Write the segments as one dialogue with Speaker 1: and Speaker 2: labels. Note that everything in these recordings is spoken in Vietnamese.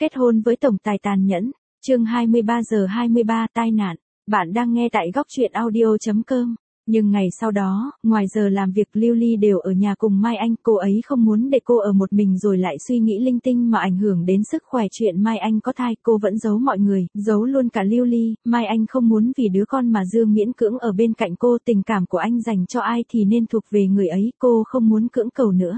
Speaker 1: Kết hôn với tổng tài tàn nhẫn, chương 23:23 tai nạn. Bạn đang nghe tại góc truyện audio.com. Nhưng ngày sau đó, ngoài giờ làm việc Lưu Ly đều ở nhà cùng Mai Anh, cô ấy không muốn để cô ở một mình rồi lại suy nghĩ linh tinh mà ảnh hưởng đến sức khỏe. Chuyện Mai Anh có thai cô vẫn giấu mọi người, giấu luôn cả Lưu Ly. Mai Anh không muốn vì đứa con mà Dương miễn cưỡng ở bên cạnh cô, tình cảm của anh dành cho ai thì nên thuộc về người ấy, cô không muốn cưỡng cầu nữa.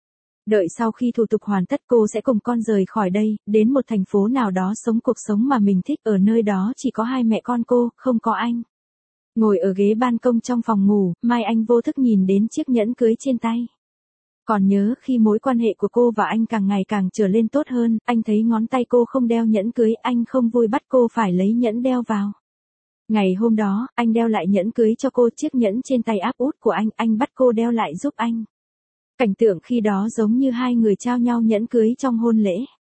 Speaker 1: Đợi sau khi thủ tục hoàn tất cô sẽ cùng con rời khỏi đây, đến một thành phố nào đó sống cuộc sống mà mình thích, ở nơi đó chỉ có hai mẹ con cô, không có anh. Ngồi ở ghế ban công trong phòng ngủ, Mai Anh vô thức nhìn đến chiếc nhẫn cưới trên tay. Còn nhớ khi mối quan hệ của cô và anh càng ngày càng trở lên tốt hơn, anh thấy ngón tay cô không đeo nhẫn cưới, anh không vui bắt cô phải lấy nhẫn đeo vào. Ngày hôm đó, anh đeo lại nhẫn cưới cho cô, chiếc nhẫn trên tay áp út của anh bắt cô đeo lại giúp anh. Cảnh tượng khi đó giống như hai người trao nhau nhẫn cưới trong hôn lễ.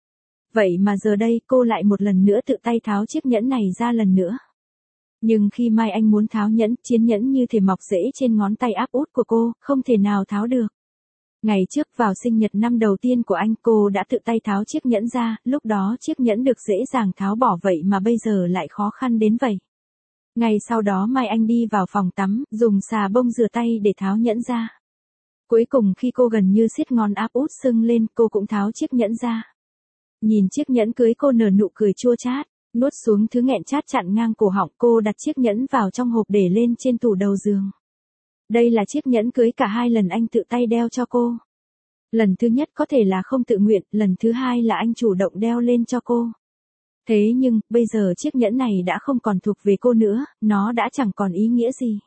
Speaker 1: Vậy mà giờ đây cô lại một lần nữa tự tay tháo chiếc nhẫn này ra lần nữa. Nhưng khi Mai Anh muốn tháo nhẫn, chiếc nhẫn như thể mọc rễ trên ngón tay áp út của cô, không thể nào tháo được. Ngày trước vào sinh nhật năm đầu tiên của anh, cô đã tự tay tháo chiếc nhẫn ra, lúc đó chiếc nhẫn được dễ dàng tháo bỏ, vậy mà bây giờ lại khó khăn đến vậy. Ngày sau đó Mai Anh đi vào phòng tắm, dùng xà bông rửa tay để tháo nhẫn ra. Cuối cùng khi cô gần như siết ngón áp út sưng lên, cô cũng tháo chiếc nhẫn ra. Nhìn chiếc nhẫn cưới cô nở nụ cười chua chát, nuốt xuống thứ nghẹn chát chặn ngang cổ họng, cô đặt chiếc nhẫn vào trong hộp để lên trên tủ đầu giường. Đây là chiếc nhẫn cưới cả hai lần anh tự tay đeo cho cô. Lần thứ nhất có thể là không tự nguyện, lần thứ hai là anh chủ động đeo lên cho cô. Thế nhưng, bây giờ chiếc nhẫn này đã không còn thuộc về cô nữa, nó đã chẳng còn ý nghĩa gì.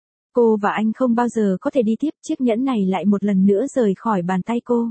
Speaker 1: Cô và anh không bao giờ có thể đi tiếp, chiếc nhẫn này lại một lần nữa rời khỏi bàn tay cô.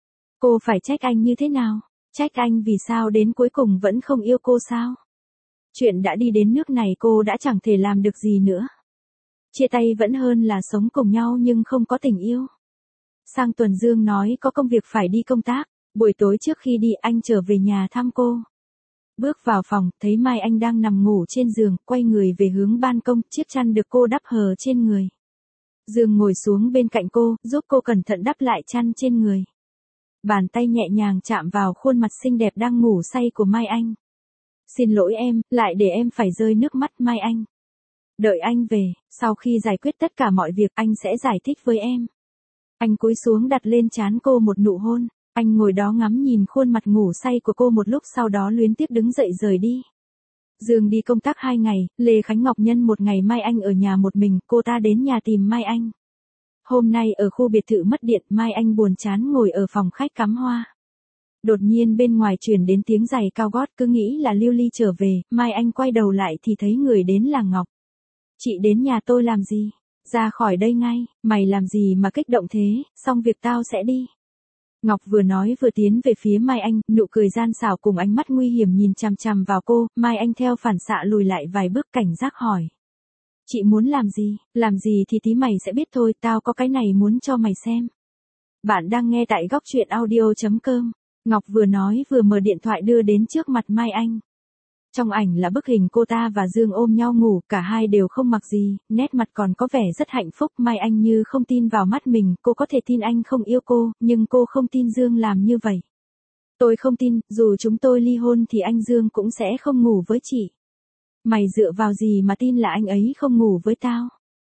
Speaker 1: Cô phải trách anh như thế nào? Trách anh vì sao đến cuối cùng vẫn không yêu cô sao? Chuyện đã đi đến nước này cô đã chẳng thể làm được gì nữa. Chia tay vẫn hơn là sống cùng nhau nhưng không có tình yêu. Sang tuần Dương nói có công việc phải đi công tác, buổi tối trước khi đi anh trở về nhà thăm cô. Bước vào phòng, thấy Mai Anh đang nằm ngủ trên giường, quay người về hướng ban công, chiếc chăn được cô đắp hờ trên người. Dương ngồi xuống bên cạnh cô, giúp cô cẩn thận đắp lại chăn trên người. Bàn tay nhẹ nhàng chạm vào khuôn mặt xinh đẹp đang ngủ say của Mai Anh. Xin lỗi em, lại để em phải rơi nước mắt. Mai Anh. Đợi anh về, sau khi giải quyết tất cả mọi việc anh sẽ giải thích với em. Anh cúi xuống đặt lên trán cô một nụ hôn. Anh ngồi đó ngắm nhìn khuôn mặt ngủ say của cô một lúc, sau đó luyến tiếc đứng dậy rời đi. Dương đi công tác 2 ngày, Lê Khánh Ngọc nhân một ngày Mai Anh ở nhà một mình, cô ta đến nhà tìm Mai Anh. Hôm nay ở khu biệt thự mất điện, Mai Anh buồn chán ngồi ở phòng khách cắm hoa. Đột nhiên bên ngoài truyền đến tiếng giày cao gót, cứ nghĩ là Lưu Ly trở về, Mai Anh quay đầu lại thì thấy người đến là Ngọc. Chị đến nhà tôi làm gì? Ra khỏi đây ngay, mày làm gì mà kích động thế, xong việc tao sẽ đi. Ngọc vừa nói vừa tiến về phía Mai Anh, nụ cười gian xảo cùng ánh mắt nguy hiểm nhìn chằm chằm vào cô. Mai Anh theo phản xạ lùi lại vài bước, cảnh giác hỏi. Chị muốn làm gì? Làm gì thì tí mày sẽ biết thôi, tao có cái này muốn cho mày xem. Bạn đang nghe tại góc truyện audio.com. Ngọc vừa nói vừa mở điện thoại đưa đến trước mặt Mai Anh. Trong ảnh là bức hình cô ta và Dương ôm nhau ngủ, cả hai đều không mặc gì, nét mặt còn có vẻ rất hạnh phúc. Mai Anh như không tin vào mắt mình, cô có thể tin anh không yêu cô, nhưng cô không tin Dương làm như vậy. Tôi không tin, dù chúng tôi ly hôn thì anh Dương cũng sẽ không ngủ với chị. Mày dựa vào gì mà tin là anh ấy không ngủ với tao?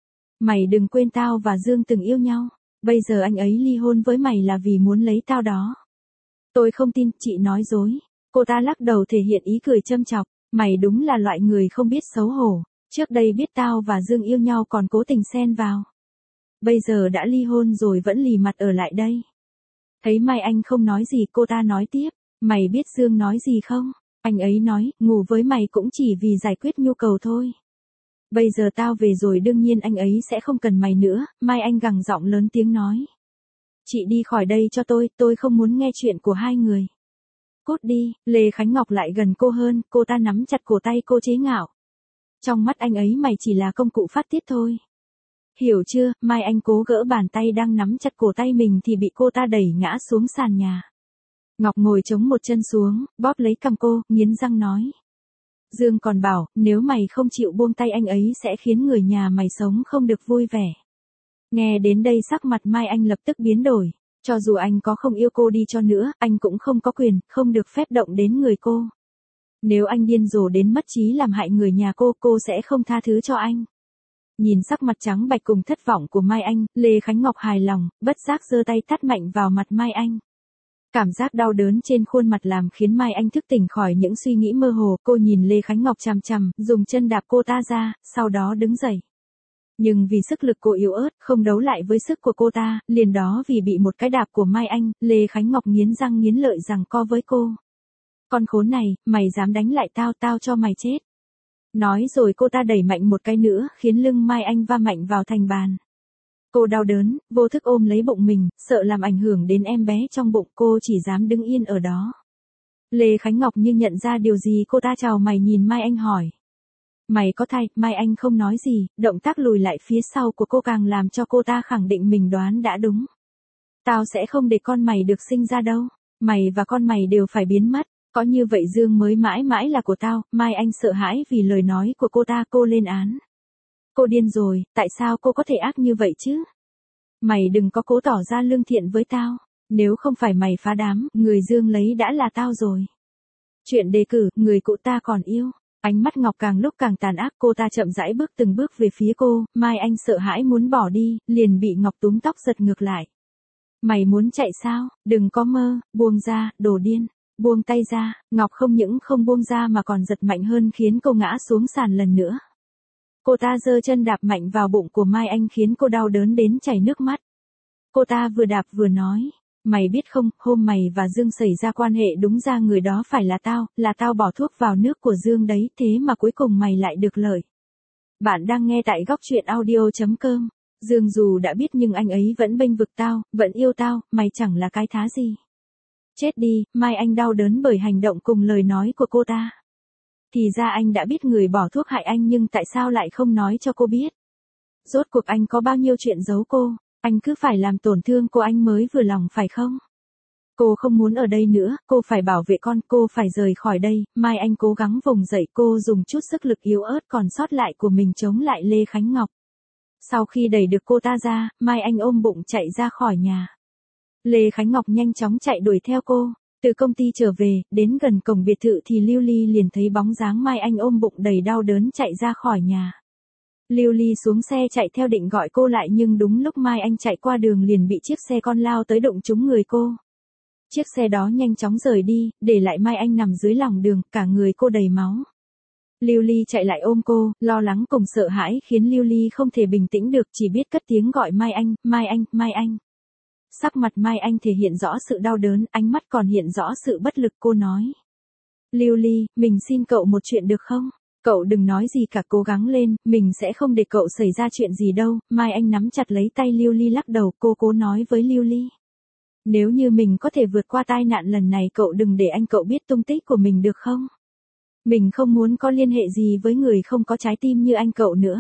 Speaker 1: Mày đừng quên tao và Dương từng yêu nhau, bây giờ anh ấy ly hôn với mày là vì muốn lấy tao đó. Tôi không tin, chị nói dối. Cô ta lắc đầu thể hiện ý cười châm chọc. Mày đúng là loại người không biết xấu hổ, trước đây biết tao và Dương yêu nhau còn cố tình xen vào. Bây giờ đã ly hôn rồi vẫn lì mặt ở lại đây. Thấy Mai Anh không nói gì, cô ta nói tiếp, mày biết Dương nói gì không? Anh ấy nói, ngủ với mày cũng chỉ vì giải quyết nhu cầu thôi. Bây giờ tao về rồi đương nhiên anh ấy sẽ không cần mày nữa. Mai Anh gằn giọng lớn tiếng nói. Chị đi khỏi đây cho tôi không muốn nghe chuyện của hai người. Cút đi. Lê Khánh Ngọc lại gần cô hơn, cô ta nắm chặt cổ tay cô chế nhạo. Trong mắt anh ấy mày chỉ là công cụ phát tiết thôi. Hiểu chưa? Mai Anh cố gỡ bàn tay đang nắm chặt cổ tay mình thì bị cô ta đẩy ngã xuống sàn nhà. Ngọc ngồi chống một chân xuống, bóp lấy cằm cô, nghiến răng nói. Dương còn bảo, nếu mày không chịu buông tay anh ấy sẽ khiến người nhà mày sống không được vui vẻ. Nghe đến đây sắc mặt Mai Anh lập tức biến đổi. Cho dù anh có không yêu cô đi cho nữa, anh cũng không có quyền, không được phép động đến người cô. Nếu anh điên rồ đến mất trí làm hại người nhà cô sẽ không tha thứ cho anh. Nhìn sắc mặt trắng bạch cùng thất vọng của Mai Anh, Lê Khánh Ngọc hài lòng, bất giác giơ tay tát mạnh vào mặt Mai Anh. Cảm giác đau đớn trên khuôn mặt làm khiến Mai Anh thức tỉnh khỏi những suy nghĩ mơ hồ, cô nhìn Lê Khánh Ngọc chằm chằm, dùng chân đạp cô ta ra, sau đó đứng dậy. Nhưng vì sức lực cô yếu ớt, không đấu lại với sức của cô ta, liền đó vì bị một cái đạp của Mai Anh, Lê Khánh Ngọc nghiến răng nghiến lợi giằng co với cô. Con khốn này, mày dám đánh lại tao cho mày chết. Nói rồi cô ta đẩy mạnh một cái nữa, khiến lưng Mai Anh va mạnh vào thành bàn. Cô đau đớn, vô thức ôm lấy bụng mình, sợ làm ảnh hưởng đến em bé trong bụng, cô chỉ dám đứng yên ở đó. Lê Khánh Ngọc như nhận ra điều gì, cô ta chào mày nhìn Mai Anh hỏi. Mày có thai? Mai Anh không nói gì, động tác lùi lại phía sau của cô càng làm cho cô ta khẳng định mình đoán đã đúng. Tao sẽ không để con mày được sinh ra đâu, mày và con mày đều phải biến mất, có như vậy Dương mới mãi mãi là của tao. Mai Anh sợ hãi vì lời nói của cô ta, cô lên án. Cô điên rồi, tại sao cô có thể ác như vậy chứ? Mày đừng có cố tỏ ra lương thiện với tao, nếu không phải mày phá đám, người Dương lấy đã là tao rồi. Chuyện đề cử, người cụ ta còn yêu. Ánh mắt Ngọc càng lúc càng tàn ác, cô ta chậm rãi bước từng bước về phía cô, Mai Anh sợ hãi muốn bỏ đi, liền bị Ngọc túm tóc giật ngược lại. Mày muốn chạy sao? Đừng có mơ, buông ra, đồ điên. Buông tay ra, Ngọc không những không buông ra mà còn giật mạnh hơn khiến cô ngã xuống sàn lần nữa. Cô ta giơ chân đạp mạnh vào bụng của Mai Anh khiến cô đau đớn đến chảy nước mắt. Cô ta vừa đạp vừa nói, mày biết không, hôm mày và Dương xảy ra quan hệ đúng ra người đó phải là tao bỏ thuốc vào nước của Dương đấy, thế mà cuối cùng mày lại được lợi. Bạn đang nghe tại góc truyện audio.com. Dương dù đã biết nhưng anh ấy vẫn bênh vực tao, vẫn yêu tao, mày chẳng là cái thá gì. Chết đi, Mai Anh đau đớn bởi hành động cùng lời nói của cô ta. Thì ra anh đã biết người bỏ thuốc hại anh nhưng tại sao lại không nói cho cô biết? Rốt cuộc anh có bao nhiêu chuyện giấu cô, anh cứ phải làm tổn thương cô anh mới vừa lòng phải không? Cô không muốn ở đây nữa, cô phải bảo vệ con, cô phải rời khỏi đây. Mai Anh cố gắng vùng dậy, cô dùng chút sức lực yếu ớt còn sót lại của mình chống lại Lê Khánh Ngọc. Sau khi đẩy được cô ta ra, Mai Anh ôm bụng chạy ra khỏi nhà. Lê Khánh Ngọc nhanh chóng chạy đuổi theo cô. Từ công ty trở về, đến gần cổng biệt thự thì Lưu Ly liền thấy bóng dáng Mai Anh ôm bụng đầy đau đớn chạy ra khỏi nhà. Lưu Ly xuống xe chạy theo định gọi cô lại nhưng đúng lúc Mai Anh chạy qua đường liền bị chiếc xe con lao tới đụng trúng người cô. Chiếc xe đó nhanh chóng rời đi, để lại Mai Anh nằm dưới lòng đường, cả người cô đầy máu. Lưu Ly chạy lại ôm cô, lo lắng cùng sợ hãi khiến Lưu Ly không thể bình tĩnh được, chỉ biết cất tiếng gọi Mai Anh, Mai Anh, Mai Anh. Sắc mặt Mai Anh thể hiện rõ sự đau đớn, ánh mắt còn hiện rõ sự bất lực, cô nói. Lưu Ly, mình xin cậu một chuyện được không? Cậu đừng nói gì cả, cố gắng lên, mình sẽ không để cậu xảy ra chuyện gì đâu. Mai Anh nắm chặt lấy tay Lưu Ly lắc đầu, cô cố nói với Lưu Ly. Nếu như mình có thể vượt qua tai nạn lần này cậu đừng để anh cậu biết tung tích của mình được không? Mình không muốn có liên hệ gì với người không có trái tim như anh cậu nữa.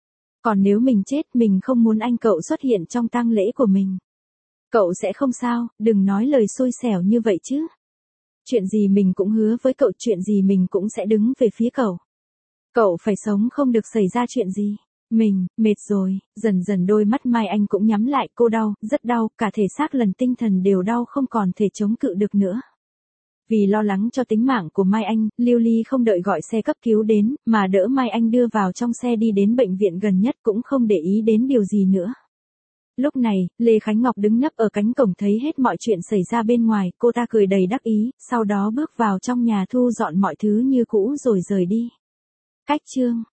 Speaker 1: Còn nếu mình chết mình không muốn anh cậu xuất hiện trong tang lễ của mình. Cậu sẽ không sao, đừng nói lời xui xẻo như vậy chứ. Chuyện gì mình cũng hứa với cậu, chuyện gì mình cũng sẽ đứng về phía cậu. Cậu phải sống không được xảy ra chuyện gì. Mình, mệt rồi, dần dần đôi mắt Mai Anh cũng nhắm lại, cô đau, rất đau, cả thể xác lần tinh thần đều đau không còn thể chống cự được nữa. Vì lo lắng cho tính mạng của Mai Anh, Lưu Ly không đợi gọi xe cấp cứu đến, mà đỡ Mai Anh đưa vào trong xe đi đến bệnh viện gần nhất cũng không để ý đến điều gì nữa. Lúc này, Lê Khánh Ngọc đứng nấp ở cánh cổng thấy hết mọi chuyện xảy ra bên ngoài, cô ta cười đầy đắc ý, sau đó bước vào trong nhà thu dọn mọi thứ như cũ rồi rời đi. Cách chương